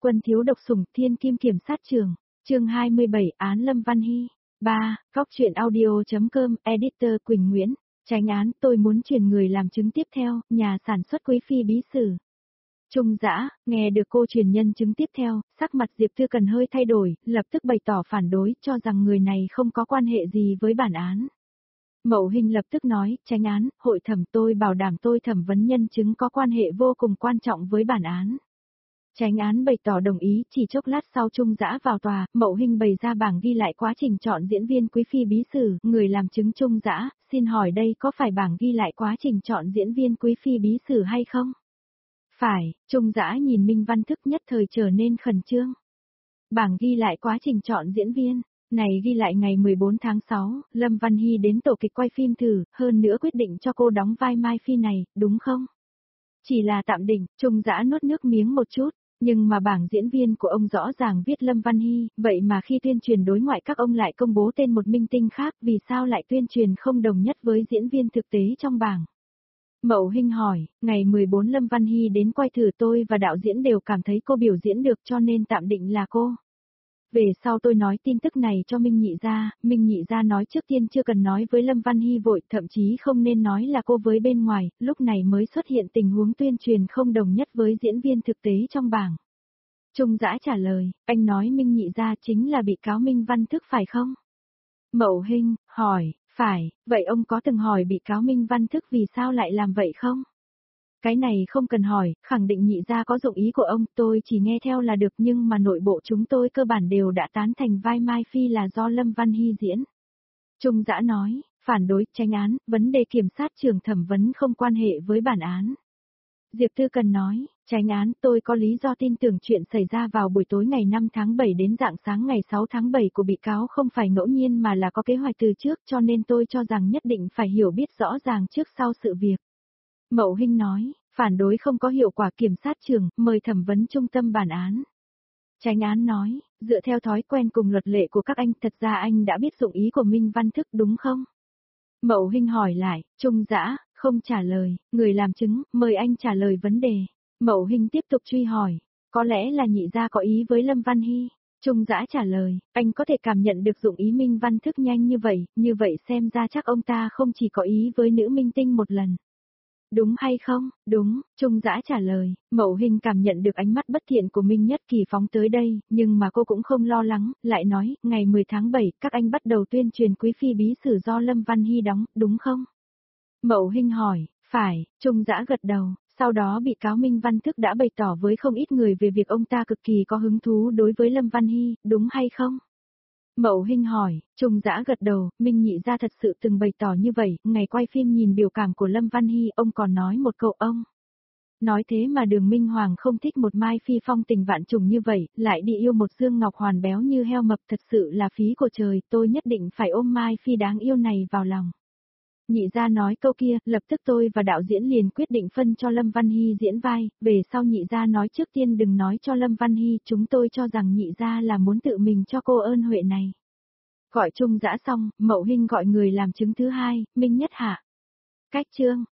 Quân thiếu độc sủng thiên kim kiểm sát trường, chương 27 án Lâm Văn Hy. 3. Góc truyện audio.com, editor Quỳnh Nguyễn. Tránh án, tôi muốn chuyển người làm chứng tiếp theo, nhà sản xuất Quý Phi bí sử. Trung Dã, nghe được cô truyền nhân chứng tiếp theo, sắc mặt Diệp Tư Cần hơi thay đổi, lập tức bày tỏ phản đối, cho rằng người này không có quan hệ gì với bản án. Mậu Hinh lập tức nói, tránh án, hội thẩm tôi bảo đảm tôi thẩm vấn nhân chứng có quan hệ vô cùng quan trọng với bản án. Chánh án bày tỏ đồng ý, chỉ chốc lát sau Trung Dã vào tòa, Mậu Hinh bày ra bảng ghi lại quá trình chọn diễn viên Quý Phi bí sử, người làm chứng Trung Dã, xin hỏi đây có phải bảng ghi lại quá trình chọn diễn viên Quý Phi bí sử hay không? Phải, Trung Dã nhìn Minh Văn Thức nhất thời trở nên khẩn trương. Bảng ghi lại quá trình chọn diễn viên, này ghi lại ngày 14 tháng 6, Lâm Văn Hy đến tổ kịch quay phim thử, hơn nữa quyết định cho cô đóng vai Mai Phi này, đúng không? Chỉ là tạm định, Trung Dã nuốt nước miếng một chút. Nhưng mà bảng diễn viên của ông rõ ràng viết Lâm Văn Hy, vậy mà khi tuyên truyền đối ngoại các ông lại công bố tên một minh tinh khác, vì sao lại tuyên truyền không đồng nhất với diễn viên thực tế trong bảng? Mậu Hinh hỏi, ngày 14 Lâm Văn Hy đến quay thử tôi và đạo diễn đều cảm thấy cô biểu diễn được cho nên tạm định là cô. Về sau tôi nói tin tức này cho Minh Nhị Gia nói trước tiên chưa cần nói với Lâm Văn Hy vội, thậm chí không nên nói là cô với bên ngoài, lúc này mới xuất hiện tình huống tuyên truyền không đồng nhất với diễn viên thực tế trong bảng. Trung Dã trả lời, anh nói Minh Nhị Gia chính là bị cáo Minh Văn Thức phải không? Mậu Hinh, hỏi, phải, vậy ông có từng hỏi bị cáo Minh Văn Thức vì sao lại làm vậy không? Cái này không cần hỏi, khẳng định Nhị Gia có dụng ý của ông, tôi chỉ nghe theo là được nhưng mà nội bộ chúng tôi cơ bản đều đã tán thành vai Mai Phi là do Lâm Văn Hy diễn. Trung Dã nói, phản đối, tránh án, vấn đề kiểm sát trường thẩm vấn không quan hệ với bản án. Diệp Tư Cần nói, tránh án, tôi có lý do tin tưởng chuyện xảy ra vào buổi tối ngày 5 tháng 7 đến rạng sáng ngày 6 tháng 7 của bị cáo không phải ngẫu nhiên mà là có kế hoạch từ trước cho nên tôi cho rằng nhất định phải hiểu biết rõ ràng trước sau sự việc. Mậu Hinh nói, phản đối không có hiệu quả kiểm sát trường, mời thẩm vấn trung tâm bản án. Chánh án nói, dựa theo thói quen cùng luật lệ của các anh, thật ra anh đã biết dụng ý của Minh Văn Thức đúng không? Mậu Hinh hỏi lại, Trung Dã, không trả lời, người làm chứng, mời anh trả lời vấn đề. Mậu Hinh tiếp tục truy hỏi, có lẽ là Nhị Gia có ý với Lâm Văn Hy. Trung Dã trả lời, anh có thể cảm nhận được dụng ý Minh Văn Thức nhanh như vậy xem ra chắc ông ta không chỉ có ý với nữ minh tinh một lần. Đúng hay không? Đúng, Trung Dã trả lời, Mậu Hinh cảm nhận được ánh mắt bất thiện của Minh Nhất Kỳ phóng tới đây, nhưng mà cô cũng không lo lắng, lại nói, ngày 10 tháng 7, các anh bắt đầu tuyên truyền Quý Phi bí sử do Lâm Văn Hy đóng, đúng không? Mậu Hinh hỏi, phải, Trung Dã gật đầu, sau đó bị cáo Minh Văn Thức đã bày tỏ với không ít người về việc ông ta cực kỳ có hứng thú đối với Lâm Văn Hy, đúng hay không? Mậu Hinh hỏi, Trung Dã gật đầu, Minh Nhị Gia thật sự từng bày tỏ như vậy, ngày quay phim nhìn biểu cảm của Lâm Văn Hy, ông còn nói một câu ông. Nói thế mà Đường Minh Hoàng không thích một Mai Phi phong tình vạn trùng như vậy, lại đi yêu một Dương Ngọc Hoàn béo như heo mập, thật sự là phí của trời, tôi nhất định phải ôm Mai Phi đáng yêu này vào lòng. Nhị Gia nói câu kia, lập tức tôi và đạo diễn liền quyết định phân cho Lâm Văn Hy diễn vai, về sau Nhị Gia nói trước tiên đừng nói cho Lâm Văn Hy, chúng tôi cho rằng Nhị Gia là muốn tự mình cho cô ơn huệ này. Gọi Trung Dã xong, Mậu Hinh gọi người làm chứng thứ hai, Minh Nhất Hạ. Cách chương.